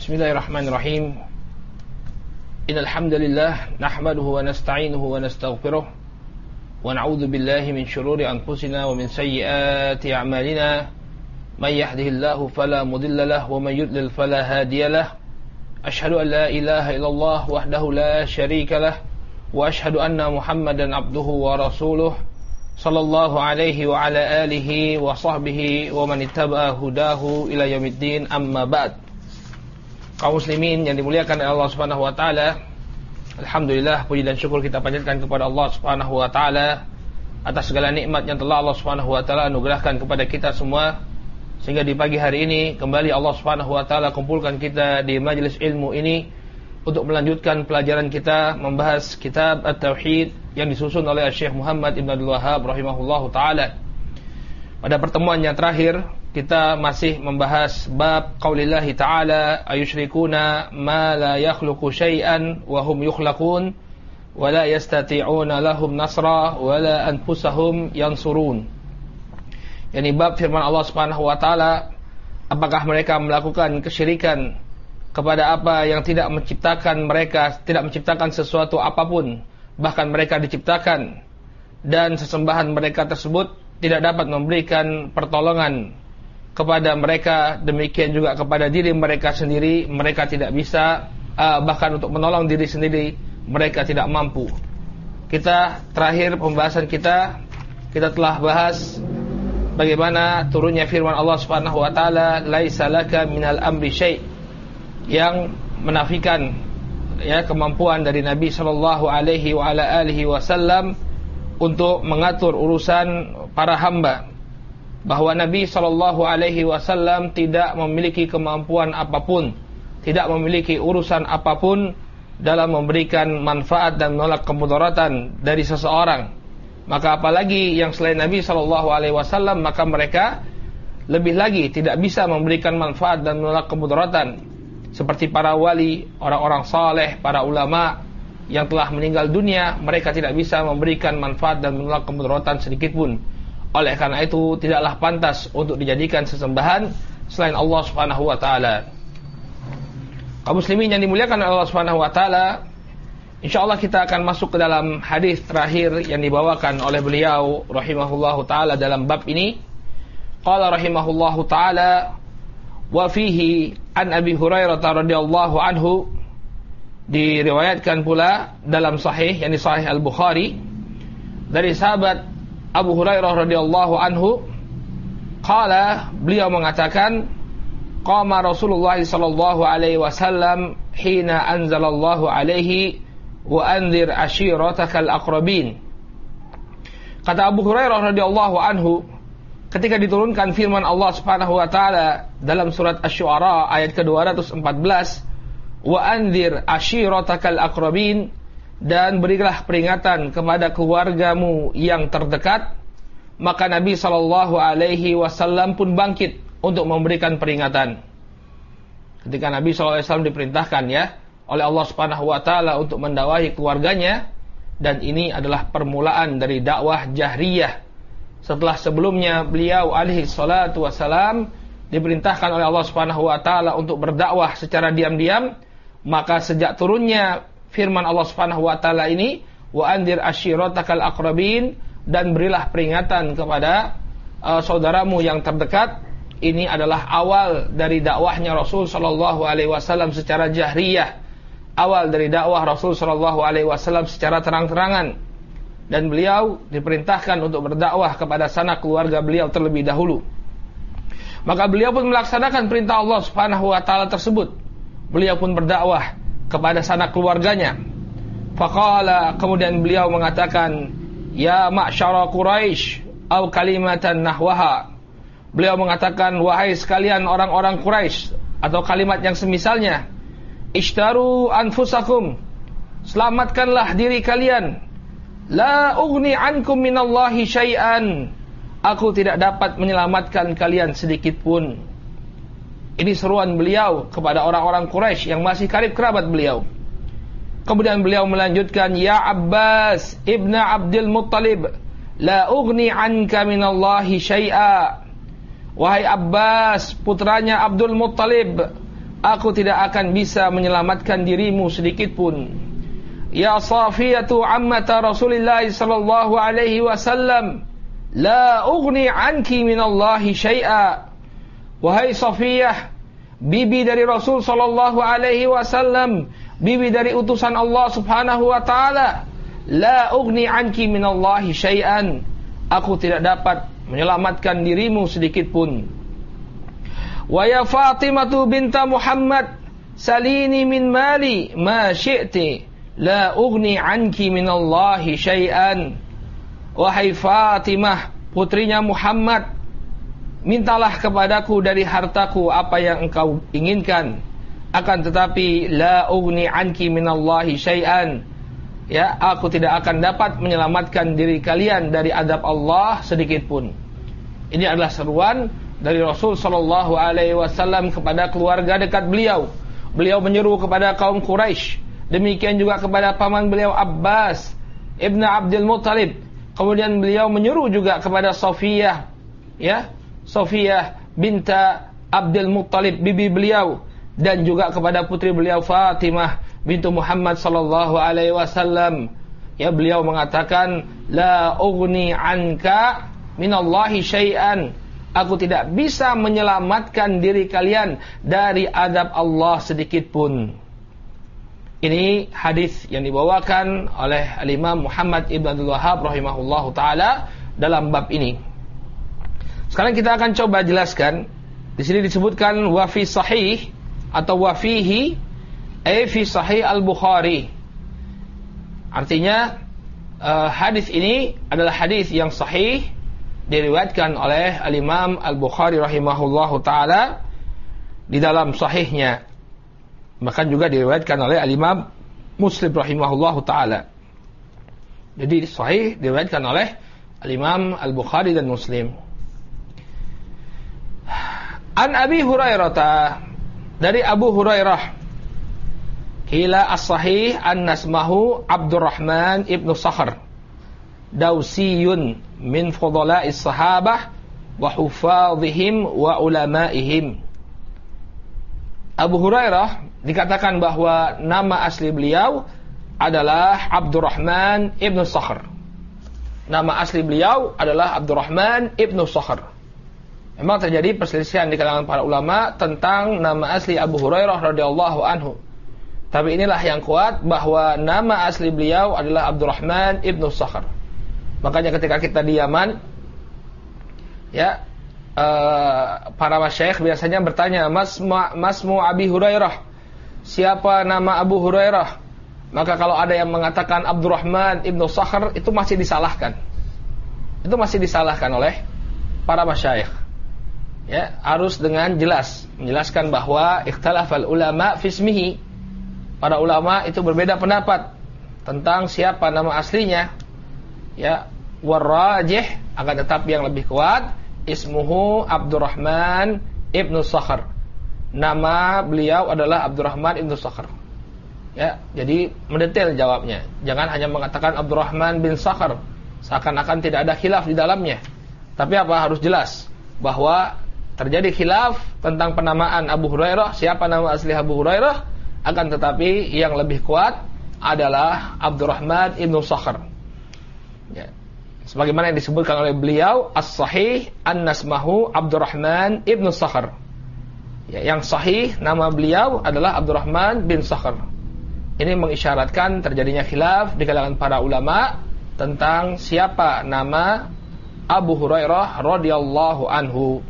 Bismillahirrahmanirrahim. Innal hamdalillah nahmaduhu wa nasta'inuhu wa nastaghfiruh wa na'udzu billahi min shururi anfusina wa min sayyiati a'malina. May yahdihillahu fala mudilla lahu wa may yudlil fala hadiya lahu. Asyhadu an la ilaha illallah wahdahu la syarika lahu wa asyhadu anna Muhammadan abduhu wa rasuluh sallallahu alaihi wa ala alihi wa sahbihi wa man ittaba'a hudahu ila yaumiddin, amma ba'd. Kaum muslimin yang dimuliakan oleh Allah Subhanahu wa taala, alhamdulillah, puji dan syukur kita panjatkan kepada Allah Subhanahu wa taala atas segala nikmat yang telah Allah Subhanahu wa taala anugerahkan kepada kita semua, sehingga di pagi hari ini kembali Allah Subhanahu wa taala kumpulkan kita di majelis ilmu ini untuk melanjutkan pelajaran kita membahas kitab At-Tauhid yang disusun oleh Syekh Muhammad Ibn Abdul Wahhab rahimahullahu taala. Pada pertemuan yang terakhir kita masih membahas bab qaulillahi ta'ala ayusyrikuna ma la yakhluqu syai'an wa hum yukhlaqun wa la yastati'una lahum nasra wa la anfusahum yansurun. Yani bab firman Allah Subhanahu wa taala, apakah mereka melakukan kesyirikan kepada apa yang tidak menciptakan mereka, tidak menciptakan sesuatu apapun, bahkan mereka diciptakan, dan sesembahan mereka tersebut tidak dapat memberikan pertolongan kepada mereka, demikian juga kepada diri mereka sendiri, mereka tidak bisa, bahkan untuk menolong diri sendiri mereka tidak mampu. Kita terakhir pembahasan kita telah bahas bagaimana turunnya firman Allah Subhanahu wa taala, laisa laka minal amri syai', yang menafikan kemampuan dari Nabi sallallahu alaihi wa ala alihi wasallam untuk mengatur urusan para hamba, bahwa Nabi sallallahu alaihi wasallam tidak memiliki kemampuan apapun, tidak memiliki urusan apapun dalam memberikan manfaat dan menolak kemudaratan dari seseorang. Maka apalagi yang selain Nabi sallallahu alaihi wasallam, maka mereka lebih lagi tidak bisa memberikan manfaat dan menolak kemudaratan, seperti para wali, orang-orang saleh, para ulama yang telah meninggal dunia, mereka tidak bisa memberikan manfaat dan menolak kemudaratan sedikit pun. Oleh karena itu tidaklah pantas untuk dijadikan sesembahan selain Allah Subhanahu wa taala. Kaum muslimin yang dimuliakan oleh Allah Subhanahu wa taala, insyaallah kita akan masuk ke dalam hadis terakhir yang dibawakan oleh beliau rahimahullahu taala dalam bab ini. Qala rahimahullahu taala, wa fihi an Abi Hurairah radhiyallahu anhu, diriwayatkan pula dalam sahih, yakni sahih Al-Bukhari, dari sahabat Abu Hurairah radhiyallahu anhu, qala, beliau mengatakan, qama Rasulullah sallallahu alaihi wasallam hina anzalallahu alaihi wa anzir ashiratakal aqrabin. Kata Abu Hurairah radhiyallahu anhu, ketika diturunkan firman Allah Subhanahu wa taala dalam surat Asy-Syu'ara ayat ke-214, wa anzir ashiratakal aqrabin, dan berilah peringatan kepada keluargamu yang terdekat, maka Nabi sallallahu alaihi wasallam pun bangkit untuk memberikan peringatan. Ketika Nabi sallallahu alaihi wasallam diperintahkan oleh Allah Subhanahu wa taala untuk mendakwahi keluarganya, dan ini adalah permulaan dari dakwah jahriyah. Setelah sebelumnya beliau alaihi salatu wasalam diperintahkan oleh Allah Subhanahu wa taala untuk berdakwah secara diam-diam, maka sejak turunnya firman Allah Subhanahu wa taala ini, wa anzir ashiratakal aqrabin, dan berilah peringatan kepada saudaramu yang terdekat, ini adalah awal dari dakwahnya Rasul sallallahu alaihi wasallam secara jahriyah, awal dari dakwah Rasul sallallahu alaihi wasallam secara terang-terangan, dan beliau diperintahkan untuk berdakwah kepada sanak keluarga beliau terlebih dahulu. Maka beliau pun melaksanakan perintah Allah Subhanahu wa taala tersebut. Beliau pun berdakwah kepada sanak keluarganya. Faqala, kemudian beliau mengatakan, ya ma'syara Quraisy, au kalimatan nahwaha. Beliau mengatakan, wahai sekalian orang-orang Quraisy, atau kalimat yang semisalnya, ishtaru anfusakum, selamatkanlah diri kalian. La ughni ankum minallahi syai'an, aku tidak dapat menyelamatkan kalian sedikit pun. Ini seruan beliau kepada orang-orang Quraisy yang masih karib kerabat beliau. Kemudian beliau melanjutkan, ya Abbas ibn Abdul Muttalib, la ughni anka minallahi syai'a. Wahai Abbas, putranya Abdul Muttalib, aku tidak akan bisa menyelamatkan dirimu sedikit pun. Ya Safiyatu ammata Rasulillah sallallahu alaihi wasallam, la ughni anki minallahi syai'a. Wahai Safiyah, bibi dari Rasul sallallahu alaihi wasallam, bibi dari utusan Allah Subhanahu wa taala, la ughni anki minallahi syai'an. Aku tidak dapat menyelamatkan dirimu sedikit pun. Wa ya Fatimatu binta Muhammad, salini min mali ma syi'ti, la ughni anki minallahi syai'an. Wahai Fatimah, putrinya Muhammad, mintalah kepadaku dari hartaku apa yang engkau inginkan, akan tetapi la ughni anki minallahi syai'an, ya, aku tidak akan dapat menyelamatkan diri kalian dari azab Allah sedikit pun. Ini adalah seruan dari Rasul sallallahu alaihi wasallam kepada keluarga dekat beliau. Beliau menyeru kepada kaum Quraisy, demikian juga kepada paman beliau Abbas ibn Abdul Muttalib. Kemudian beliau menyeru juga kepada Safiyah, ya, Safiyah binta Abdul Muttalib, bibi beliau, dan juga kepada putri beliau Fatimah bintu Muhammad sallallahu alaihi wasallam. Ya, beliau mengatakan, la ughni anka minallahi syai'an. Aku tidak bisa menyelamatkan diri kalian dari azab Allah sedikit pun. Ini hadis yang dibawakan oleh Al-Imam Muhammad ibn Abdul Wahhab rahimahullahu taala dalam bab ini. Sekarang kita akan coba jelaskan. Di sini disebutkan wa fi sahih atau wa fihi, fi sahih Al-Bukhari. Artinya hadis ini adalah hadis yang sahih, diriwayatkan oleh Al-Imam Al-Bukhari rahimahullahu taala di dalam sahihnya. Bahkan juga diriwayatkan oleh Al-Imam Muslim rahimahullahu taala. Jadi sahih diriwayatkan oleh Al-Imam Al-Bukhari dan Muslim. An Abi Hurairah, dari Abu Hurairah, qila as-sahih an nasmahu Abdurrahman ibnu Sakhr, dausiyun min fudala'is sahabah wa hufadhihim wa ulamaihim. Abu Hurairah dikatakan bahwa nama asli beliau adalah Abdurrahman ibnu Sakhr. Nama asli beliau adalah Abdurrahman ibnu Sakhr. Memang terjadi perselisihan di kalangan para ulama tentang nama asli Abu Hurairah radhiyallahu anhu. Tapi inilah yang kuat, bahwa nama asli beliau adalah Abdurrahman ibnu Sakhr. Makanya ketika kita di Yaman, ya, para masyayikh biasanya bertanya, Masmu Abi Hurairah, siapa nama Abu Hurairah? Maka kalau ada yang mengatakan Abdurrahman ibnu Sakhr, itu masih disalahkan. Itu masih disalahkan oleh para masyayikh. Ya, harus dengan jelas menjelaskan bahwa ikhtalafal ulama fi ismihi. Para ulama itu berbeda pendapat tentang siapa nama aslinya. Ya, warrajih, akan tetapi yang lebih kuat, ismuhu Abdurrahman ibnu Sakhr. Nama beliau adalah Abdurrahman ibnu Sakhr. Ya, jadi mendetail jawabnya. Jangan hanya mengatakan Abdurrahman bin Sakhr, seakan-akan tidak ada khilaf di dalamnya. Tapi apa, harus jelas bahwa terjadi khilaf tentang penamaan Abu Hurairah, siapa nama asli Abu Hurairah, akan tetapi yang lebih kuat adalah Abdurrahman ibnu Sakhr. Ya. Sebagaimana yang disebutkan oleh beliau, as-sahih an-nasmahu Abdurrahman ibnu Sakhr. Ya, yang sahih nama beliau adalah Abdurrahman bin Sakhr. Ini mengisyaratkan terjadinya khilaf di kalangan para ulama tentang siapa nama Abu Hurairah radhiyallahu anhu.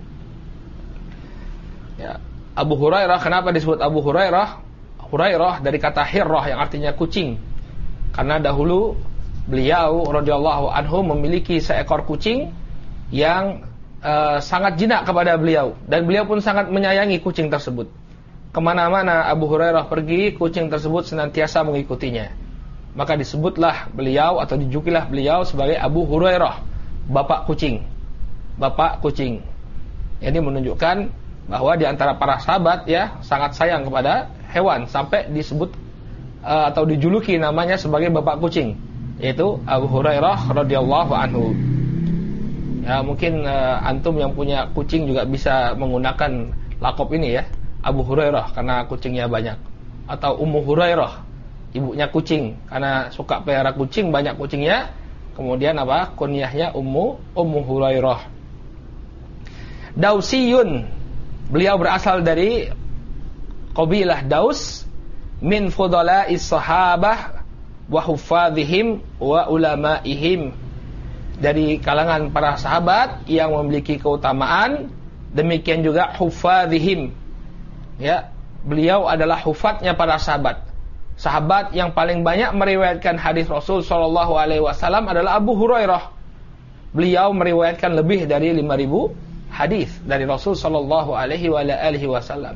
Ya, Abu Hurairah, kenapa disebut Abu Hurairah? Hurairah dari kata hirrah yang artinya kucing. Karena dahulu beliau radhiyallahu anhu memiliki seekor kucing yang sangat jinak kepada beliau, dan beliau pun sangat menyayangi kucing tersebut. Kemana-mana Abu Hurairah pergi, kucing tersebut senantiasa mengikutinya. Maka disebutlah beliau atau dijulukilah beliau sebagai Abu Hurairah, bapak kucing. Bapak kucing. Ini menunjukkan bahwa di antara para sahabat, ya, sangat sayang kepada hewan, sampai disebut atau dijuluki namanya sebagai bapak kucing, yaitu Abu Hurairah radhiyallahu anhu. Ya, mungkin antum yang punya kucing juga bisa menggunakan lakop ini, ya. Abu Hurairah karena kucingnya banyak, atau Ummu Hurairah, ibunya kucing karena suka pelihara kucing, banyak kucingnya. Kemudian apa? Kunyahnya Ummu Hurairah. Dausiyun, beliau berasal dari qabilah Daus, min fudala'is sahabah wa huffadhihim wa ulamaihim, dari kalangan para sahabat yang memiliki keutamaan, demikian juga huffadhihim. Ya, beliau adalah hufatnya para sahabat. Sahabat yang paling banyak meriwayatkan hadis Rasul sallallahu alaihi wasallam adalah Abu Hurairah. Beliau meriwayatkan lebih dari 5.000 hadis dari Rasul sallallahu alaihi wasallam.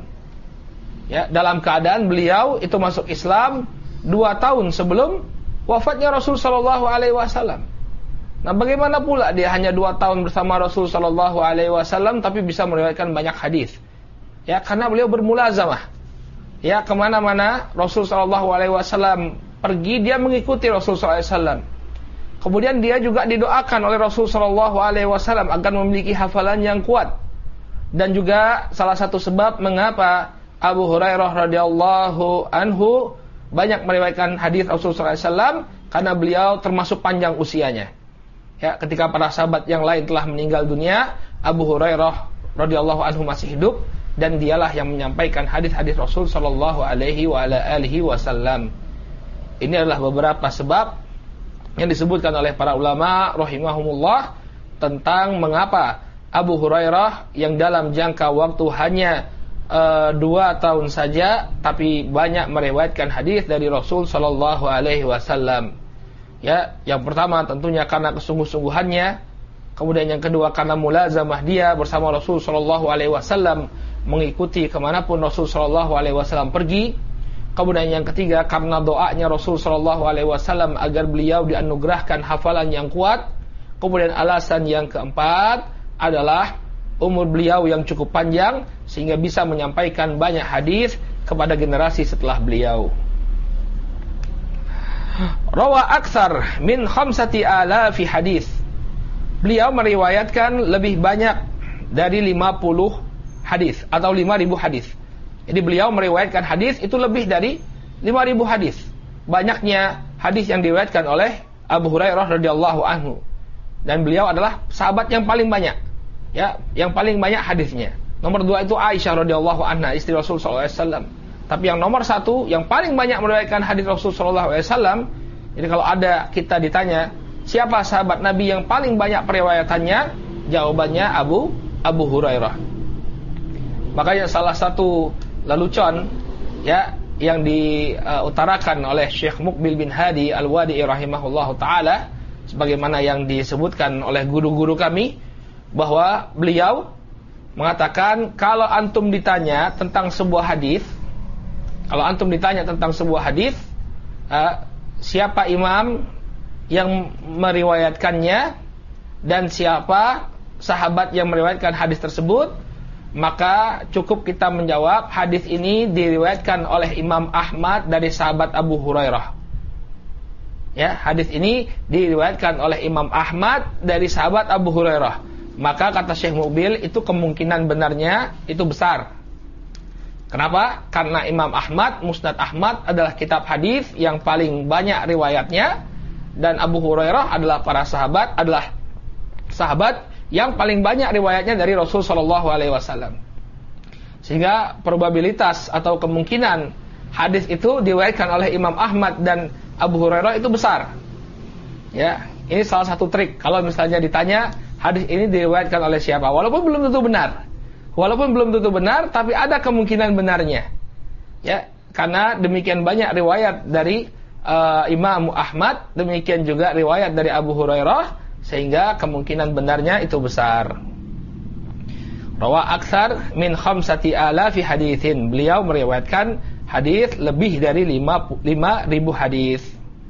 Ya, dalam keadaan beliau itu masuk Islam 2 tahun sebelum wafatnya Rasul sallallahu alaihi wasallam. Nah, bagaimana pula dia hanya 2 tahun bersama Rasul sallallahu alaihi wasallam tapi bisa meriwayatkan banyak hadis? Ya, karena beliau bermulazamah. Ya, kemana-mana Rasul sallallahu alaihi wasallam pergi, dia mengikuti Rasul sallallahu alaihi wasallam. Kemudian dia juga didoakan oleh Rasul sallallahu alaihi wasallam agar memiliki hafalan yang kuat. Dan juga salah satu sebab mengapa Abu Hurairah radhiyallahu anhu banyak meriwayatkan hadis Rasul sallallahu alaihi wasallam, karena beliau termasuk panjang usianya. Ya, ketika para sahabat yang lain telah meninggal dunia, Abu Hurairah radhiyallahu anhu masih hidup, dan dialah yang menyampaikan hadis-hadis Rasul sallallahu alaihi wasallam. Ini adalah beberapa sebab yang disebutkan oleh para ulama rahimahumullah tentang mengapa Abu Hurairah yang dalam jangka waktu hanya 2 tahun saja tapi banyak meriwayatkan hadis dari Rasul sallallahu alaihi wasallam. Ya, yang pertama tentunya karena kesungguh-sungguhannya, kemudian yang kedua karena mulazamah dia bersama Rasul sallallahu alaihi wasallam, mengikuti kemanapun Rasul sallallahu alaihi wasallam pergi. Kemudian yang ketiga karena doanya Rasul sallallahu alaihi wasallam agar beliau dianugerahkan hafalan yang kuat. Kemudian alasan yang keempat adalah umur beliau yang cukup panjang sehingga bisa menyampaikan banyak hadis kepada generasi setelah beliau. Rawa aktsar min 5,000 hadis. Beliau meriwayatkan lebih banyak dari 50 hadis atau 5.000 hadis. Jadi beliau meriwayatkan hadis itu lebih dari 5.000 hadis. Banyaknya hadis yang diriwayatkan oleh Abu Hurairah radhiyallahu anhu. Dan beliau adalah sahabat yang paling banyak. Ya, yang paling banyak hadisnya. Nomor 2 itu Aisyah radhiyallahu anha, istri Rasul sallallahu alaihi wasallam. Tapi yang nomor 1 yang paling banyak meriwayatkan hadis Rasul sallallahu alaihi wasallam. Jadi kalau ada kita ditanya, siapa sahabat Nabi yang paling banyak periwayatannya? Jawabannya Abu Hurairah. Makanya salah satu lelucon ya yang diutarakan oleh Syekh Muqbil bin Hadi Al-Wadi'i rahimahullahu taala, sebagaimana yang disebutkan oleh guru-guru kami, bahwa beliau mengatakan kalau antum ditanya tentang sebuah hadis, siapa imam yang meriwayatkannya dan siapa sahabat yang meriwayatkan hadis tersebut, maka cukup kita menjawab hadis ini diriwayatkan oleh Imam Ahmad dari sahabat Abu Hurairah. Ya, hadis ini diriwayatkan oleh Imam Ahmad dari sahabat Abu Hurairah. Maka kata Syekh Mubil, itu kemungkinan benarnya itu besar. Kenapa? Karena Imam Ahmad, Musnad Ahmad adalah kitab hadis yang paling banyak riwayatnya, dan Abu Hurairah adalah sahabat yang paling banyak riwayatnya dari Rasul sallallahu alaihi wasallam. Sehingga probabilitas atau kemungkinan hadis itu diriwayatkan oleh Imam Ahmad dan Abu Hurairah itu besar. Ya, ini salah satu trik. Kalau misalnya ditanya hadis ini diriwayatkan oleh siapa, walaupun belum tentu benar, tapi ada kemungkinan benarnya. Ya, karena demikian banyak riwayat dari Imam Ahmad, demikian juga riwayat dari Abu Hurairah, sehingga kemungkinan benarnya itu besar. Rawa aktsar min 5,000 haditsin. Beliau meriwayatkan hadis lebih dari 5.000 hadis.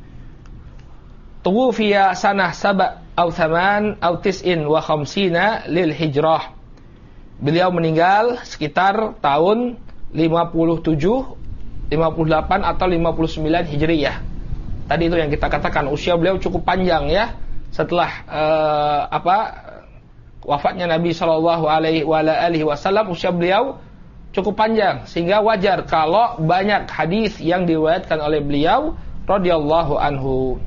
Tuwfiya sanah 7 atau 8 atau 59 lil hijrah. Beliau meninggal sekitar tahun 57, 58 atau 59 Hijriyah. Tadi itu yang kita katakan usia beliau cukup panjang ya. Setelah wafatnya Nabi sallallahu alaihi wasallam, usia beliau cukup panjang, sehingga wajar kalau banyak hadis yang diriwayatkan oleh beliau radhiyallahu anhu.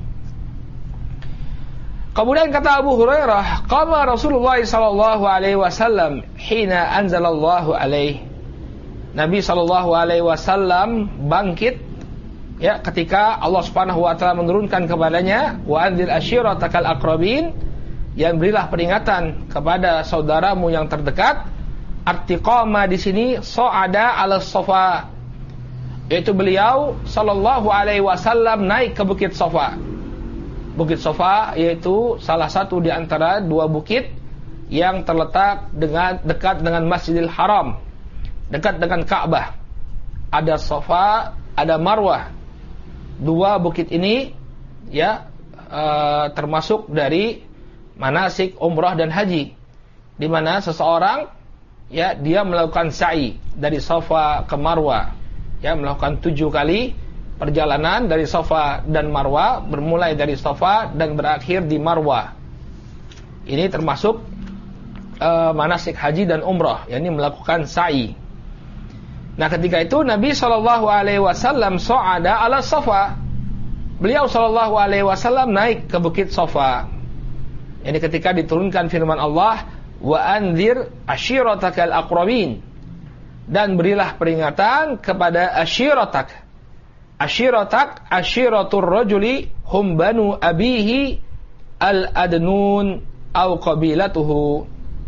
Kemudian kata Abu Hurairah, qama Rasulullah sallallahu alaihi wasallam hina anzalallahu alaihi. Nabi sallallahu alaihi wasallam bangkit ya ketika Allah Subhanahu wa taala menurunkan kepadanya wa anzir ashiratakal aqrabin, yang berilah peringatan kepada saudaramu yang terdekat. Artiqama di sini so'ada ala sofa, yaitu beliau sallallahu alaihi wasallam naik ke bukit Sofa. Bukit Sofa yaitu salah satu di antara dua bukit yang terletak dekat dengan Masjidil Haram, dekat dengan Ka'bah. Ada Sofa, ada Marwah. Dua bukit ini ya termasuk dari manasik umrah dan haji, di mana seseorang ya dia melakukan sa'i dari Safa ke Marwah, ya melakukan 7 kali perjalanan dari Safa dan Marwah, bermulai dari Safa dan berakhir di Marwah. Ini termasuk manasik haji dan umrah, yakni melakukan sa'i. Nah, ketika itu Nabi sallallahu alaihi wasallam so'ada ala Safa. Beliau sallallahu alaihi wasallam naik ke bukit Safa. Ini ketika diturunkan firman Allah, wa anzir ashiratakal aqrabin, dan berilah peringatan kepada ashiratak. Ashiratak, ashiratur rajuli hum banu abihi al-adnun au qabilatuhu.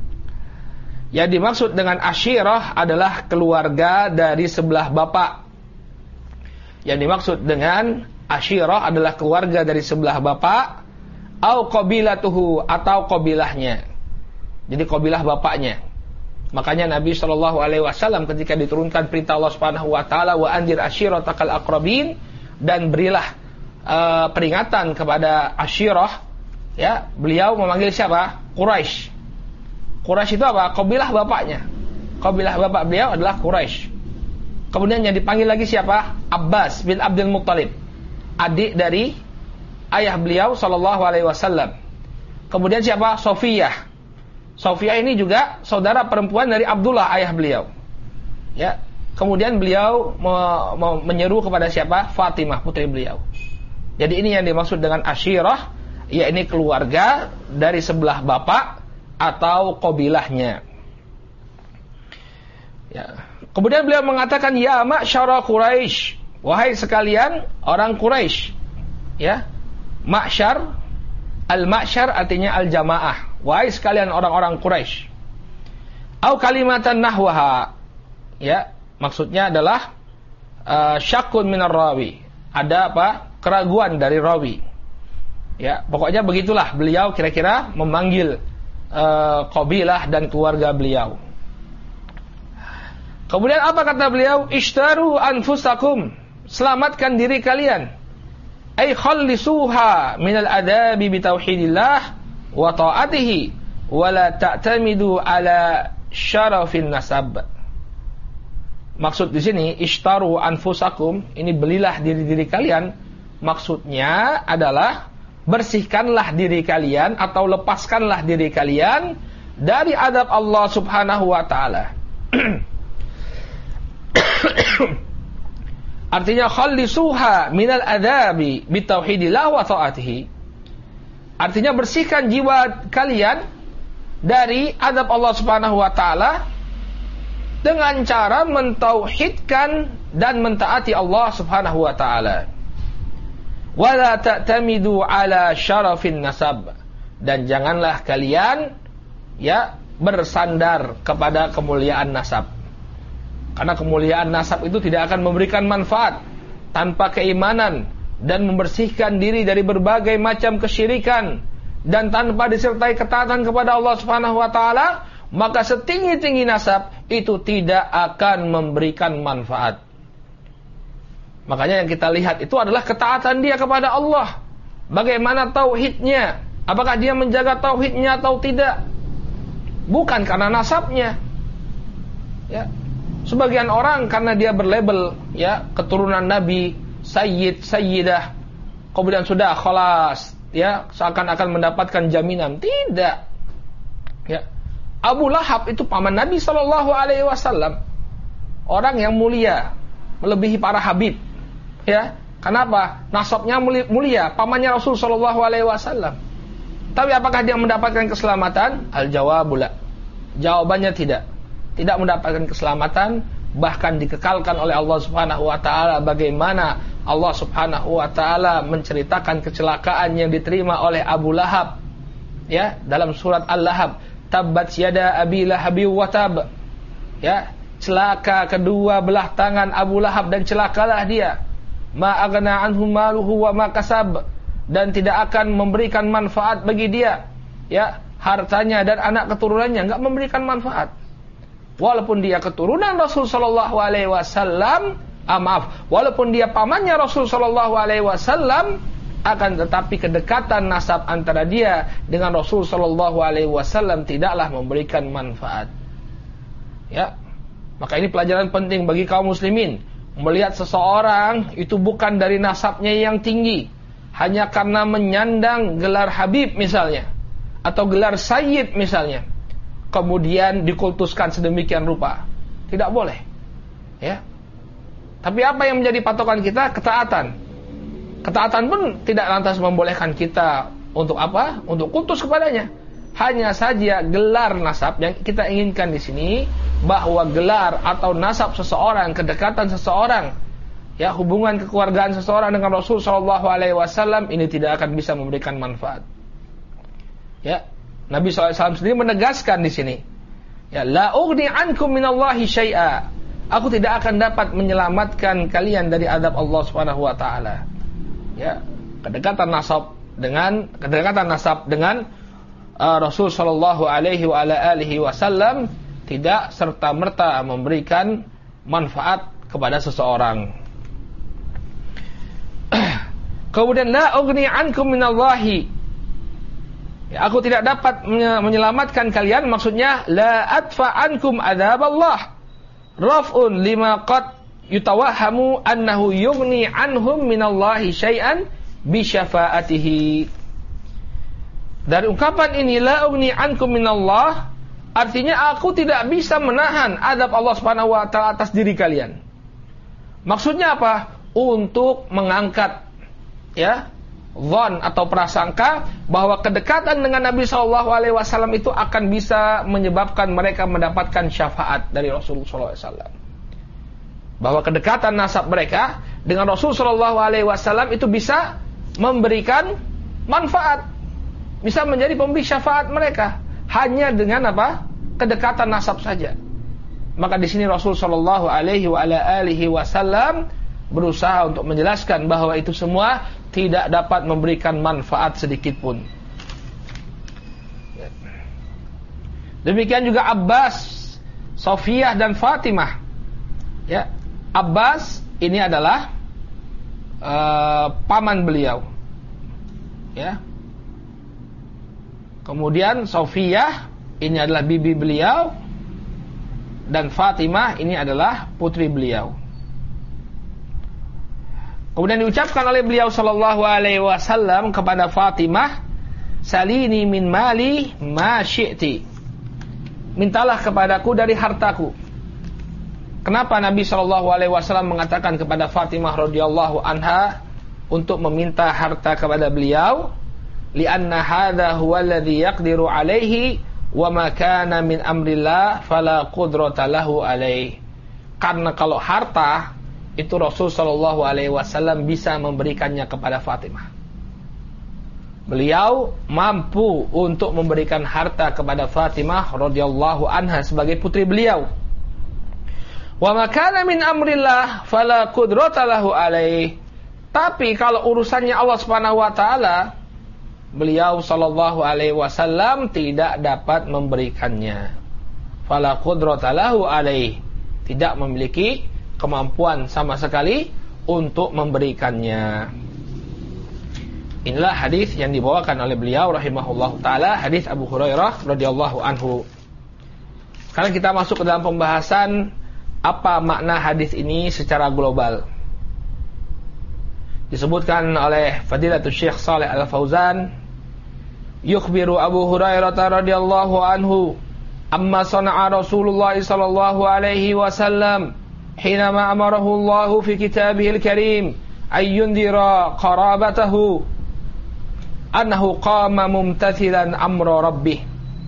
Yang dimaksud dengan ashirah adalah keluarga dari sebelah bapak. Yang dimaksud dengan ashirah adalah keluarga dari sebelah bapak, au qabilatuhu, atau qabilahnya. Jadi qabilah bapaknya. Makanya Nabi sallallahu alaihi wasallam ketika diturunkan perintah Allah Subhanahu wa taala wa anzir ashiratakal aqrabin, dan berilah peringatan kepada ashirah, ya, beliau memanggil siapa? Quraisy. Quraisy itu apa? Qabilah bapaknya. Qabilah bapak beliau adalah Quraisy. Kemudian yang dipanggil lagi siapa? Abbas bin Abdul Muttalib, adik dari ayah beliau sallallahu alaihi wasallam. Kemudian siapa? Sofiyah. Sofiyah ini juga saudara perempuan dari Abdullah, ayah beliau. Ya. Kemudian beliau menyeru kepada siapa? Fatimah, putri beliau. Jadi ini yang dimaksud dengan ashirah, yakni keluarga dari sebelah bapak atau qabilahnya. Ya. Kemudian beliau mengatakan, ya ma'syara Quraisy, wahai sekalian orang Quraisy. Ya. Ma'syar, al-ma'syar artinya al-jamaah. Wahai sekalian orang-orang Quraisy. Au kalimatan nahwaha. Ya, maksudnya adalah syakun minar rawi. Ada apa? Keraguan dari rawi. Ya, pokoknya begitulah beliau kira-kira memanggil qabilah dan keluarga beliau. Kemudian apa kata beliau? Ishtaru anfusakum. Selamatkan diri kalian. Ay khallisuha minal adabi bitauhidillah wa ta'atihi wa la ta'tamidu ala syarafin nasab. Maksud di sini ishtaru anfusakum, ini belilah diri-diri kalian, maksudnya adalah bersihkanlah diri kalian atau lepaskanlah diri kalian dari adab Allah Subhanahu wa taala. Artinya khallisuha minal adabi bitauhidillah wa ta'atihi. Artinya bersihkan jiwa kalian dari adab Allah Subhanahu wa taala dengan cara mentauhidkan dan mentaati Allah Subhanahu wa taala. Wala ta'tamidu ala syarafin nasab, dan janganlah kalian ya bersandar kepada kemuliaan nasab. Karena kemuliaan nasab itu tidak akan memberikan manfaat tanpa keimanan dan membersihkan diri dari berbagai macam kesyirikan, dan tanpa disertai ketaatan kepada Allah Subhanahu wa taala, maka setinggi-tinggi nasab itu tidak akan memberikan manfaat. Makanya yang kita lihat itu adalah ketaatan dia kepada Allah. Bagaimana tauhidnya? Apakah dia menjaga tauhidnya atau tidak? Bukan karena nasabnya. Ya. Sebagian orang karena dia berlabel ya keturunan Nabi, Sayyid, Sayyidah, kemudian sudah khalas, ya seakan-akan mendapatkan jaminan. Tidak. Ya. Abu Lahab itu paman Nabi sallallahu alaihi wasallam. orang yang mulia, melebihi para habib. Ya, kenapa? Nasabnya mulia, pamannya Rasul sallallahu alaihi wasallam. Tapi apakah dia mendapatkan keselamatan? Al-jawabu la. Jawabannya tidak. Tidak mendapatkan keselamatan, bahkan dikekalkan oleh Allah Subhanahu wa taala, bagaimana Allah Subhanahu wa taala menceritakan kecelakaan yang diterima oleh Abu Lahab. Ya, dalam surat Al-Lahab, tabbat yada abi lahabi wa tab. Ya, celaka kedua belah tangan Abu Lahab dan celakalah dia. Ma aghna anhu maluhu wa ma kasab, dan tidak akan memberikan manfaat bagi dia. Ya, hartanya dan anak keturunannya enggak memberikan manfaat. Walaupun dia keturunan Rasul sallallahu alaihi wasallam, walaupun dia pamannya Rasul sallallahu alaihi wasallam, akan tetapi kedekatan nasab antara dia dengan Rasul sallallahu alaihi wasallam tidaklah memberikan manfaat. Ya. Maka ini pelajaran penting bagi kaum muslimin. Melihat seseorang itu bukan dari nasabnya yang tinggi, hanya karena menyandang gelar Habib misalnya, atau gelar Sayyid misalnya, kemudian dikultuskan sedemikian rupa. Tidak boleh. Ya. Tapi apa yang menjadi patokan kita? Ketaatan. Ketaatan pun tidak lantas membolehkan kita untuk apa? Untuk kultus kepadanya. Hanya saja gelar nasab yang kita inginkan di sini, bahwa gelar atau nasab seseorang, kedekatan seseorang, ya, hubungan kekeluargaan seseorang dengan Rasul sallallahu alaihi wasallam ini tidak akan bisa memberikan manfaat. Ya. Nabi SAW sendiri menegaskan di sini, ya, la ughni ankum minallahi syai'a. Aku tidak akan dapat menyelamatkan kalian dari azab Allah Subhanahu wa taala. Ya, kedekatan nasab dengan Rasul sallallahu alaihi wa ala alihi wasallam tidak serta-merta memberikan manfaat kepada seseorang. Kemudian la ughni ankum minallahi, ya, aku tidak dapat menyelamatkan kalian, maksudnya la adfa ankum adzaballah. Raf'un lima qad yutawahhamu annahu yughni anhum minallahi syai'an bi syafaatihi. Dari ungkapan ini la ughni ankum minallah, artinya aku tidak bisa menahan azab Allah Subhanahu wa taala atas diri kalian. Maksudnya apa? Untuk mengangkat, ya, zon atau prasangka bahwa kedekatan dengan Nabi sallallahu alaihi wasallam itu akan bisa menyebabkan mereka mendapatkan syafaat dari Rasul sallallahu alaihi wasallam. Bahwa kedekatan nasab mereka dengan Rasul sallallahu alaihi wasallam itu bisa memberikan manfaat, bisa menjadi pemberi syafaat mereka hanya dengan apa? Kedekatan nasab saja. Maka di sini Rasul sallallahu alaihi wasallam berusaha untuk menjelaskan bahwa itu semua tidak dapat memberikan manfaat sedikit pun. Demikian juga Abbas, Sofiyah dan Fatimah. Ya, Abbas ini adalah paman beliau. Ya. Kemudian Sofiyah ini adalah bibi beliau, dan Fatimah ini adalah putri beliau. Kemudian diucapkan oleh beliau sallallahu alaihi wasallam kepada Fatimah, salini min mali ma syi'ti. Mintalah kepadaku dari hartaku. Kenapa Nabi sallallahu alaihi wasallam mengatakan kepada Fatimah radhiyallahu anha untuk meminta harta kepada beliau? Lianna hadza huwa alladhi yaqdiru alaihi wa ma kana min amrillah fala qudrata lahu alaihi. Karena kalau harta itu Rasul sallallahu alaihi wasallam bisa memberikannya kepada Fatimah. Beliau mampu untuk memberikan harta kepada Fatimah radhiyallahu anha sebagai putri beliau. Wa ma kana min amrillah fala qudrata lahu alaihi. Tapi kalau urusannya Allah Subhanahu wa taala, beliau sallallahu alaihi wasallam tidak dapat memberikannya. Fala qudrata lahu alaihi. Tidak memiliki kemampuan sama sekali untuk memberikannya. Inilah hadis yang dibawakan oleh beliau rahimahullahu taala, hadis Abu Hurairah radhiyallahu anhu. Sekarang kita masuk ke dalam pembahasan apa makna hadis ini secara global. Disebutkan oleh Fadilatul Syekh Shalih Al-Fauzan, yukhbiru Abu Hurairah radhiyallahu anhu amma sana'a Rasulullah sallallahu alaihi wasallam hinama amarahu Allah fi kitabihil karim ay yundira qarabatahu annahu qama mumtathilan amra rabbih.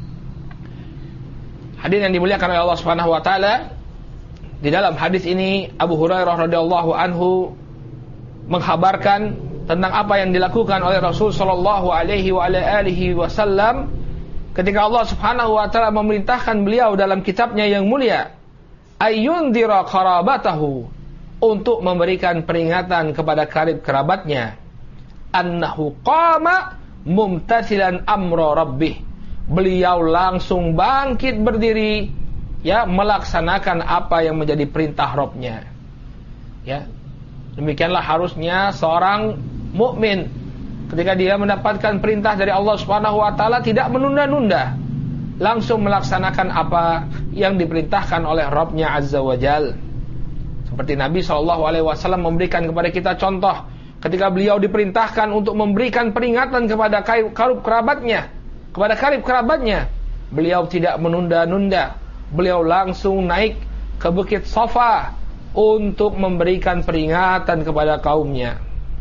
Hadirin yang dimuliakan oleh Allah Subhanahu wa taala, di dalam hadis ini Abu Hurairah radhiyallahu anhu mengkhabarkan tentang apa yang dilakukan oleh Rasul sallallahu alaihi wasallam ketika Allah Subhanahu wa taala memerintahkan beliau dalam kitabnya yang mulia ayyundira qarabatahu, untuk memberikan peringatan kepada karib kerabatnya, annahu qama mumtathilan amra rabbih, beliau langsung bangkit berdiri, ya, melaksanakan apa yang menjadi perintah Rabb-nya. Ya. Demikianlah harusnya seorang mukmin ketika dia mendapatkan perintah dari Allah Subhanahu wa taala tidak menunda-nunda, langsung melaksanakan apa yang diperintahkan oleh Rabb-nya Azza wa Jal. Seperti Nabi SAW memberikan kepada kita contoh ketika beliau diperintahkan untuk memberikan peringatan kepada karib kerabatnya, beliau tidak menunda-nunda, beliau langsung naik ke Bukit Safa untuk memberikan peringatan kepada kaumnya.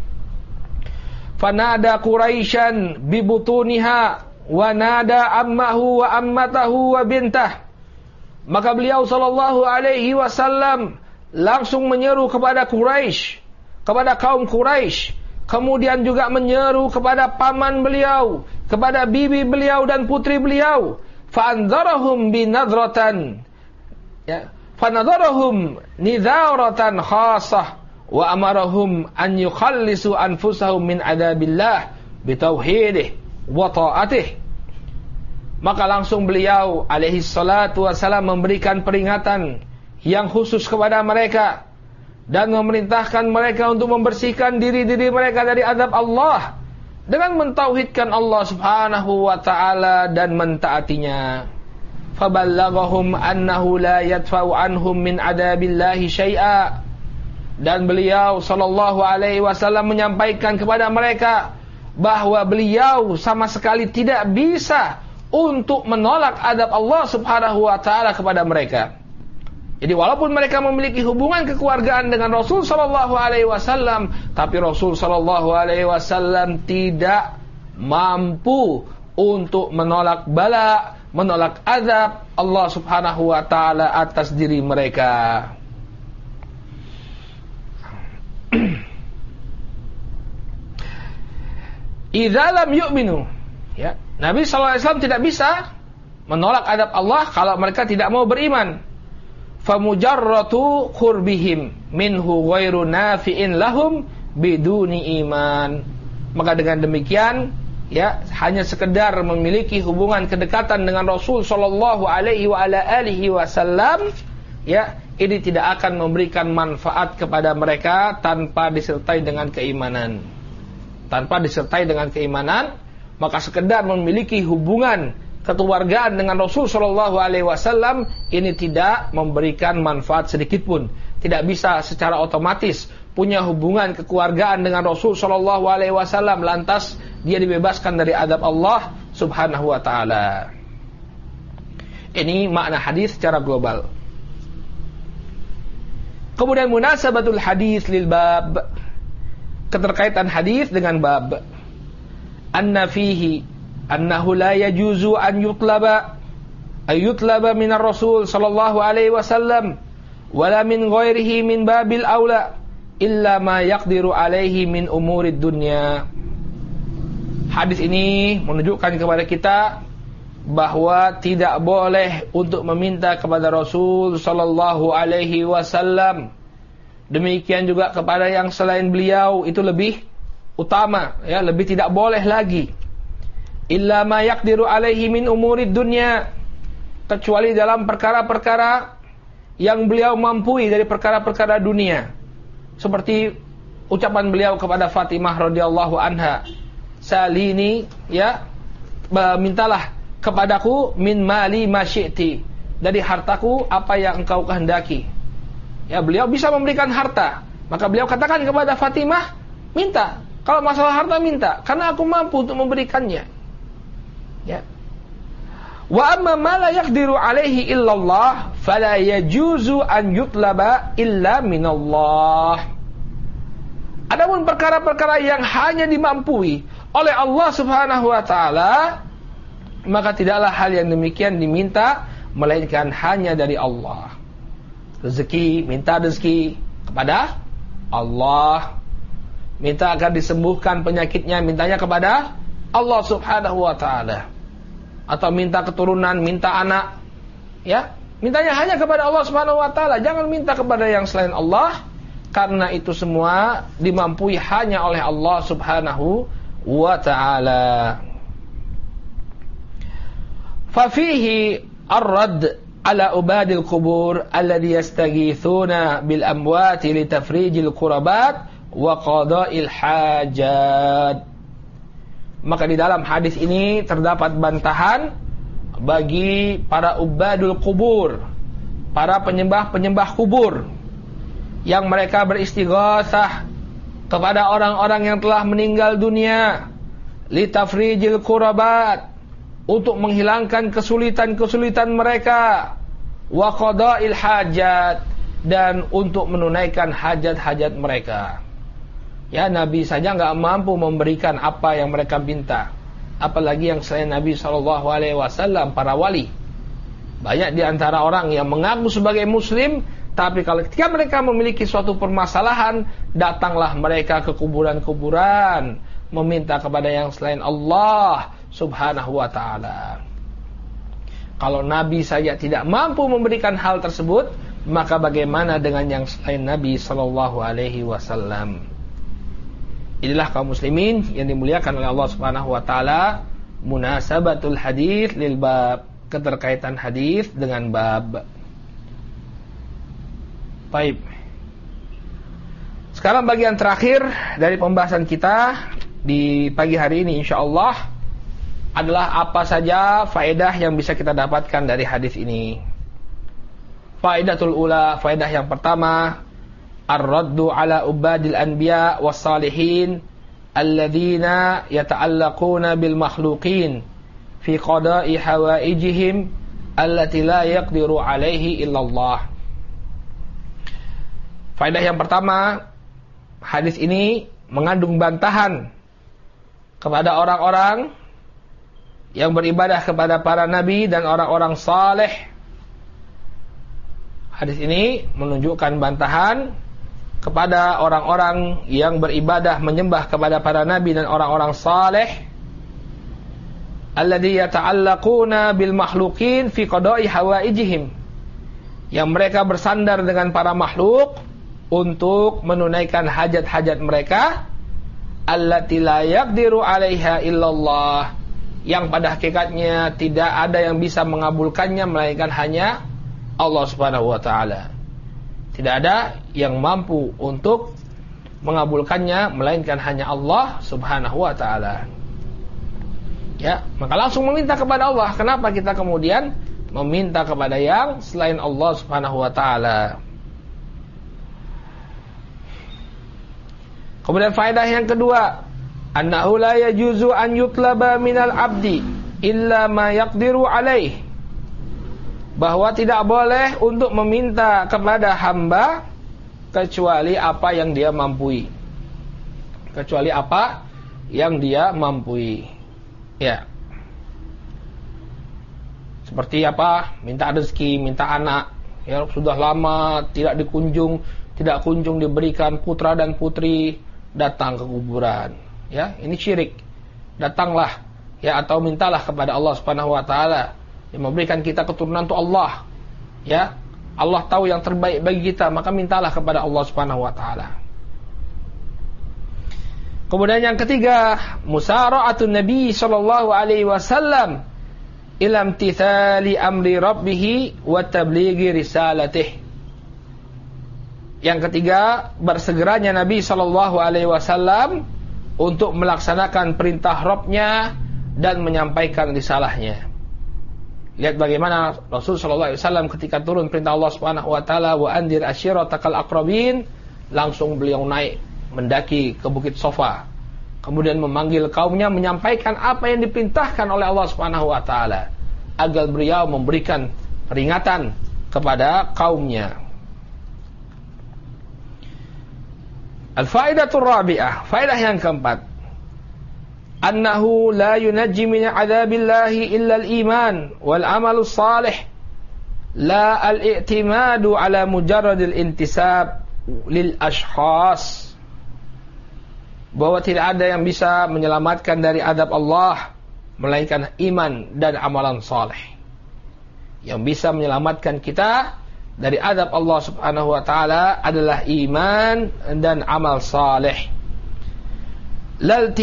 Fanada Quraisyan bibutuniha wa nada ammahu wa ammatahu wa bintah. Maka beliau sallallahu alaihi wasallam langsung menyeru kepada Quraisy, kepada kaum Quraisy, kemudian juga menyeru kepada paman beliau, kepada bibi beliau dan putri beliau. Fa'anzarahum binadratan, ya, fanadharahum nidharatan khasah wa amarahum an yukhallisu anfusahum min adabillah bitauhidih wa ta'atih. Maka langsung beliau alaihi salatu wasalam memberikan peringatan yang khusus kepada mereka dan memerintahkan mereka untuk membersihkan diri-diri mereka dari azab Allah dengan mentauhidkan Allah Subhanahu wa taala dan mentaatinya. Faballaghahum annahu la yadfa'u anhum min adabillahi syai'a. Dan beliau sallallahu alaihi wasallam menyampaikan kepada mereka bahwa beliau sama sekali tidak bisa untuk menolak adab Allah Subhanahu wa taala kepada mereka. Jadi walaupun mereka memiliki hubungan kekeluargaan dengan Rasul sallallahu alaihi wasallam, tapi Rasul sallallahu alaihi wasallam tidak mampu untuk menolak bala, menolak azab Allah Subhanahu wa taala atas diri mereka. Idza lam yu'minu, ya, Nabi sallallahu alaihi wasallam tidak bisa menolak adab Allah kalau mereka tidak mau beriman. Famujarratu qurbihim minhu ghairu nafi'in lahum biduni iman. Maka dengan demikian, ya, hanya sekedar memiliki hubungan kedekatan dengan Rasul sallallahu alaihi wasallam, ya, ini tidak akan memberikan manfaat kepada mereka tanpa disertai dengan keimanan. Tanpa disertai dengan keimanan, maka sekedar memiliki hubungan kekeluargaan dengan Rasul sallallahu alaihi wasallam ini tidak memberikan manfaat sedikit pun. Tidak bisa secara otomatis punya hubungan kekeluargaan dengan Rasul sallallahu alaihi wasallam lantas dia dibebaskan dari adab Allah Subhanahu wa taala. Ini makna hadis secara global. Kemudian munasabatul hadis lil bab, keterkaitan hadis dengan bab. Anna fihi annahu la yajuzu an yutlaba minar Rasul sallallahu alaihi wasallam wala min ghairihi min babil aula illa ma yaqdiru alaihi min umurid dunya. Hadis ini menunjukkan kepada kita bahwa tidak boleh untuk meminta kepada Rasul sallallahu alaihi wasallam, demikian juga kepada yang selain beliau, itu lebih utama, ya, lebih tidak boleh lagi. Illa ma yaqdiru alaihi min umurid dunya, kecuali dalam perkara-perkara yang beliau mampui dari perkara-perkara dunia. Seperti ucapan beliau kepada Fatimah radhiyallahu anha, salini, ya, mintalah kepadaku min mali ma syi'ti, dari hartaku apa yang engkau kehendaki. Ya, beliau bisa memberikan harta, maka beliau katakan kepada Fatimah, minta, kalau masalah harta minta, karena aku mampu untuk memberikannya. Ya. Wa amma ma la yaqdiru alaihi illallah fala yajuzu an yutlaba illa minallah. Adapun perkara-perkara yang hanya dimampui oleh Allah Subhanahu wa taala, maka tidaklah hal yang demikian diminta melainkan hanya dari Allah. Rezeki, minta rezeki kepada Allah. Minta agar disembuhkan penyakitnya, mintanya kepada Allah Subhanahu wa taala. Atau minta keturunan, minta anak, ya, mintanya hanya kepada Allah Subhanahu wa taala. Jangan minta kepada yang selain Allah, karena itu semua dimampui hanya oleh Allah Subhanahu wa taala. Fa fihi ar-radd ala ubadil qubur alladhi yastaghithuna bil amwati li tafrijil qurabat wa qada'il hajat. Maka di dalam hadis ini terdapat bantahan bagi para ubadul kubur, para penyembah-penyembah kubur, yang mereka beristighatsah kepada orang-orang yang telah meninggal dunia, litafrijil qurabat, untuk menghilangkan kesulitan-kesulitan mereka, wa qada'il hajat, dan untuk menunaikan hajat-hajat mereka. Ya, Nabi saja nggak mampu memberikan apa yang mereka minta, apalagi yang selain Nabi SAW, para wali. Banyak di antara orang yang mengaku sebagai muslim, tapi kalau ketika mereka memiliki suatu permasalahan, datanglah mereka ke kuburan-kuburan, meminta kepada yang selain Allah Subhanahu wa ta'ala. Kalau Nabi saja tidak mampu memberikan hal tersebut, maka bagaimana dengan yang selain Nabi SAW? Inilah kaum muslimin yang dimuliakan oleh Allah Subhanahu wa taala, munasabatul hadis lil bab, keterkaitan hadis dengan bab. Baik. Sekarang bagian terakhir dari pembahasan kita di pagi hari ini insyaallah adalah apa saja faedah yang bisa kita dapatkan dari hadis ini. Faedatul ula, faedah yang pertama, ar-raddu ala ubadil anbiya was salihin alladzina yata'allaquna bil makhluqin fi qada'i hawaijihim allati la yaqdiru alaihi illallah. Faedah yang pertama, hadis ini mengandung bantahan kepada orang-orang yang beribadah kepada para nabi dan orang-orang saleh. Hadis ini menunjukkan bantahan kepada orang-orang yang beribadah menyembah kepada para nabi dan orang-orang saleh, alladzi yata'allaquna bil makhluqin fi qada'i hawaijihim, yang mereka bersandar dengan para makhluk untuk menunaikan hajat-hajat mereka, allati la yaqdiru 'alaiha illallah, yang pada hakikatnya tidak ada yang bisa mengabulkannya melainkan hanya Allah Subhanahu wa taala. Tidak ada yang mampu untuk mengabulkannya melainkan hanya Allah Subhanahu wa taala. Ya, maka langsung meminta kepada Allah. Kenapa kita kemudian meminta kepada yang selain Allah Subhanahu wa taala? Kemudian faedah yang kedua, annahu la yajuzu an yutlaba minal abdi illa ma yaqdiru alaih, bahwa tidak boleh untuk meminta kepada hamba kecuali apa yang dia mampui. Kecuali apa yang dia mampui. Ya. Seperti apa? Minta rezeki, minta anak. Ya, sudah lama tidak kunjung diberikan putra dan putri, datang ke kuburan. Ya, ini syirik. Datanglah, ya, atau mintalah kepada Allah Subhanahu wa taala yang memberikan kita keturunan itu Allah. Ya, Allah tahu yang terbaik bagi kita, maka mintalah kepada Allah Subhanahu wa taala. Kemudian yang ketiga, musara'atun Nabi sallallahu alaihi wasallam ila imtithali amri rabbih wa tablighi risalatih. Yang ketiga, bersegeranya Nabi sallallahu alaihi wasallam untuk melaksanakan perintah Rabb-nya dan menyampaikan risalahnya. Lihat bagaimana Rasul sallallahu alaihi wasallam ketika turun perintah Allah Subhanahu wa taala, wa andir asyiratakal aqrabin, langsung beliau naik mendaki ke Bukit Sofa. Kemudian memanggil kaumnya, menyampaikan apa yang diperintahkan oleh Allah Subhanahu wa taala. agar beliau memberikan peringatan kepada kaumnya. Al-faidatul rabi'ah, faedah yang keempat, annahu la yunajji min 'adzabillahi illa al-iman wal 'amalus salih, la al-i'timadu 'ala mujarradil intisab lil ashkhas. Bahwa tidak ada yang bisa menyelamatkan dari azab Allah melainkan iman dan amalan saleh. Yang bisa menyelamatkan kita dari azab Allah Subhanahu wa taala adalah iman dan amal saleh. Lal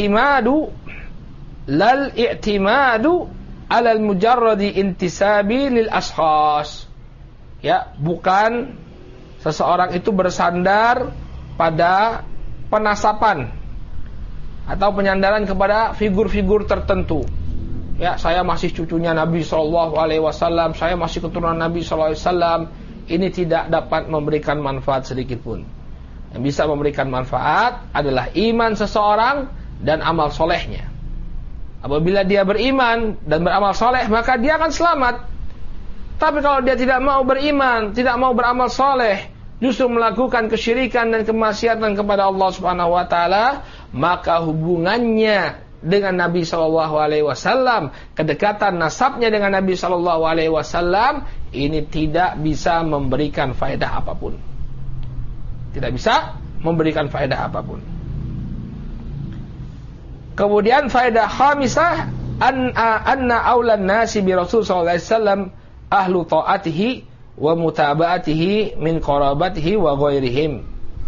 i'timadu 'ala al-mujarradi intisabi lil ashkhas. Ya, bukan seseorang itu bersandar pada penasapan atau penyandaran kepada figur-figur tertentu. Ya, saya masih cucunya Nabi SAW, saya masih keturunan Nabi SAW. Ini tidak dapat memberikan manfaat sedikit pun. Yang bisa memberikan manfaat adalah iman seseorang dan amal solehnya. Apabila dia beriman dan beramal soleh, maka dia akan selamat. Tapi kalau dia tidak mau beriman, tidak mau beramal soleh, justru melakukan kesyirikan dan kemaksiatan kepada Allah Subhanahu wa taala, maka hubungannya dengan Nabi sallallahu alaihi wasallam, kedekatan nasabnya dengan Nabi sallallahu alaihi wasallam ini tidak bisa memberikan faedah apapun. Tidak bisa memberikan faedah apapun. Kemudian faedah khamisah, anna aulan nasi bi Rasul sallallahu alaihi wasallam ahlu ta'atihi wa mutaba'atihi min qarabatihi wa ghairihim.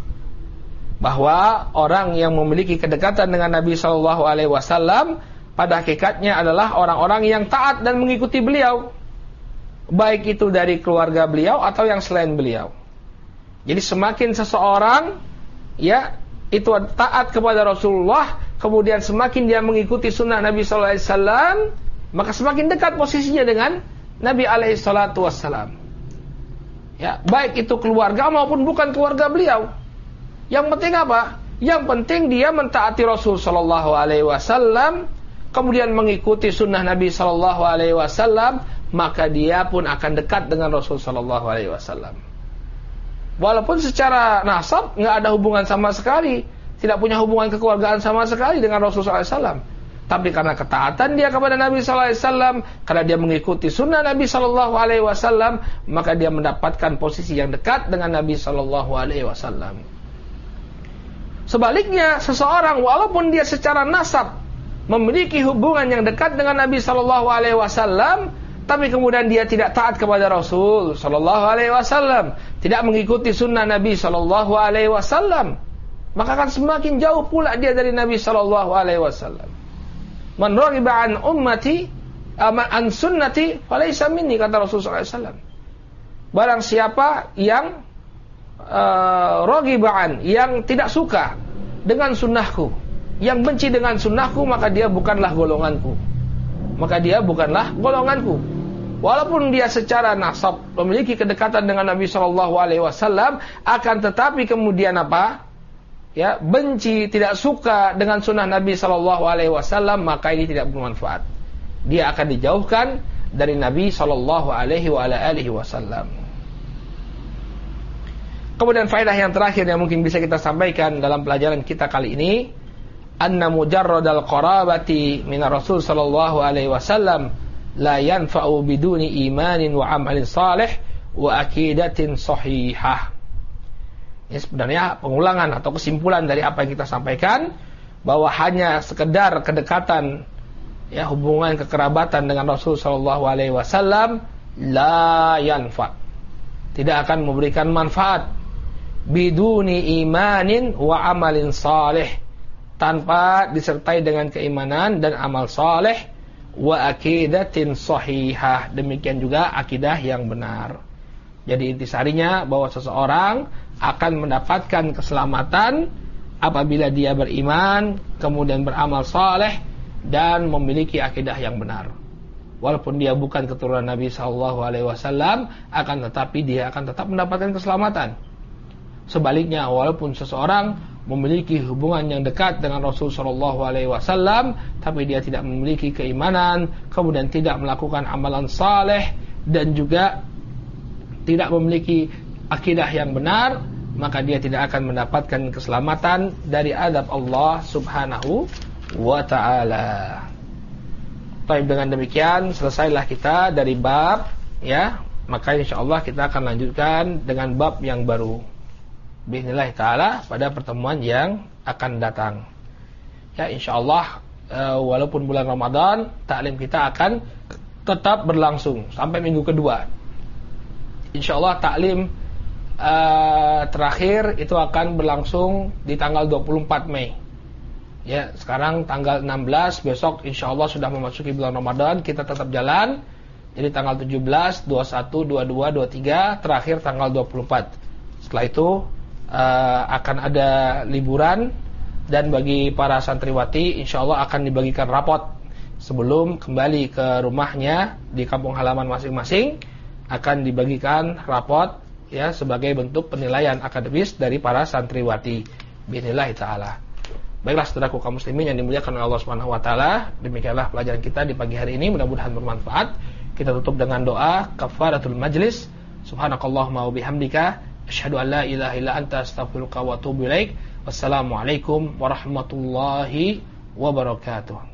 Bahwa orang yang memiliki kedekatan dengan Nabi sallallahu alaihi wasallam pada hakikatnya adalah orang-orang yang taat dan mengikuti beliau, baik itu dari keluarga beliau atau yang selain beliau. Jadi semakin seseorang ya itu taat kepada Rasulullah, kemudian semakin dia mengikuti sunnah Nabi sallallahu alaihi wasallam, maka semakin dekat posisinya dengan Nabi alaihi salatu wassalam. Ya, baik itu keluarga maupun bukan keluarga beliau. Yang penting apa? Yang penting dia mentaati Rasul sallallahu alaihi wasallam, kemudian mengikuti sunnah Nabi sallallahu alaihi wasallam, maka dia pun akan dekat dengan Rasul sallallahu alaihi wasallam. Walaupun secara nasab enggak ada hubungan sama sekali, tidak punya hubungan kekeluargaan sama sekali dengan Rasul sallallahu alaihi wasallam. Tapi karena ketaatan dia kepada Nabi sallallahu alaihi wasallam, karena dia mengikuti sunnah Nabi sallallahu alaihi wasallam, maka dia mendapatkan posisi yang dekat dengan Nabi sallallahu alaihi wasallam. Sebaliknya, seseorang walaupun dia secara nasab memiliki hubungan yang dekat dengan Nabi sallallahu alaihi wasallam, tapi kemudian dia tidak taat kepada Rasul sallallahu alaihi wasallam, tidak mengikuti sunnah Nabi sallallahu alaihi wasallam, maka akan semakin jauh pula dia dari Nabi sallallahu alaihi wasallam. Man raghiba an ummati an sunnati falaysa minni, kata Rasulullah SAW. Barang siapa yang raghiban, yang tidak suka dengan sunnahku, yang benci dengan sunnahku, maka dia bukanlah golonganku. Walaupun dia secara nasab memiliki kedekatan dengan Nabi sallallahu alaihi wasallam, akan tetapi kemudian apa? Ya, benci, tidak suka dengan sunnah Nabi sallallahu alaihi wasallam, maka ini tidak bermanfaat. Dia akan dijauhkan dari Nabi sallallahu alaihi wasallam. Kemudian faedah yang terakhir yang mungkin bisa kita sampaikan dalam pelajaran kita kali ini, anna mujarradal qarabati min Rasul sallallahu alaihi wasallam la yanfa'u biduni imanin wa amalin salih wa aqidatin sahihah. Ini sebenarnya pengulangan atau kesimpulan dari apa yang kita sampaikan, bahwa hanya sekedar kedekatan, ya, hubungan kekerabatan dengan Rasul sallallahu alaihi wasallam la yanfa, tidak akan memberikan manfaat, biduni imanin wa amalin salih, tanpa disertai dengan keimanan dan amal saleh, wa aqidatin sahihah, demikian juga akidah yang benar. Jadi intisarinya bahwa seseorang akan mendapatkan keselamatan apabila dia beriman, kemudian beramal saleh dan memiliki akidah yang benar. Walaupun dia bukan keturunan Nabi sallallahu alaihi wasallam, akan tetapi dia akan tetap mendapatkan keselamatan. Sebaliknya, walaupun seseorang memiliki hubungan yang dekat dengan Rasul Shallallahu Alaihi Wasallam, tapi dia tidak memiliki keimanan, kemudian tidak melakukan amalan saleh, dan juga tidak memiliki akidah yang benar, maka dia tidak akan mendapatkan keselamatan dari azab Allah Subhanahu wa Ta'ala. Baik, dengan demikian selesailah kita dari bab, ya. Maka insyaallah kita akan lanjutkan dengan bab yang baru Bismillah ta'ala pada pertemuan yang akan datang. Ya, insyaallah walaupun bulan Ramadan, taklim kita akan tetap berlangsung sampai minggu kedua. Insyaallah taklim terakhir itu akan berlangsung di tanggal 24 Mei. Ya, sekarang tanggal 16, besok insyaallah sudah memasuki bulan Ramadan, kita tetap jalan. Jadi tanggal 17, 21, 22, 23, terakhir tanggal 24. Setelah itu akan ada liburan, dan bagi para santriwati insyaallah akan dibagikan rapot sebelum kembali ke rumahnya di kampung halaman masing-masing, akan dibagikan rapot, ya, sebagai bentuk penilaian akademis dari para santriwati bismillah taala. Baiklah saudaraku kaum muslimin yang dimuliakan oleh Allah Subhanahu wa taala, demikianlah pelajaran kita di pagi hari ini, mudah-mudahan bermanfaat. Kita tutup dengan doa kafaratul majlis. Subhanakallahumma wa bihamdika asyhadu an la ilaha illa anta astaghfiruka wa atubu ilaik. Wassalamualaikum warahmatullahi wabarakatuh.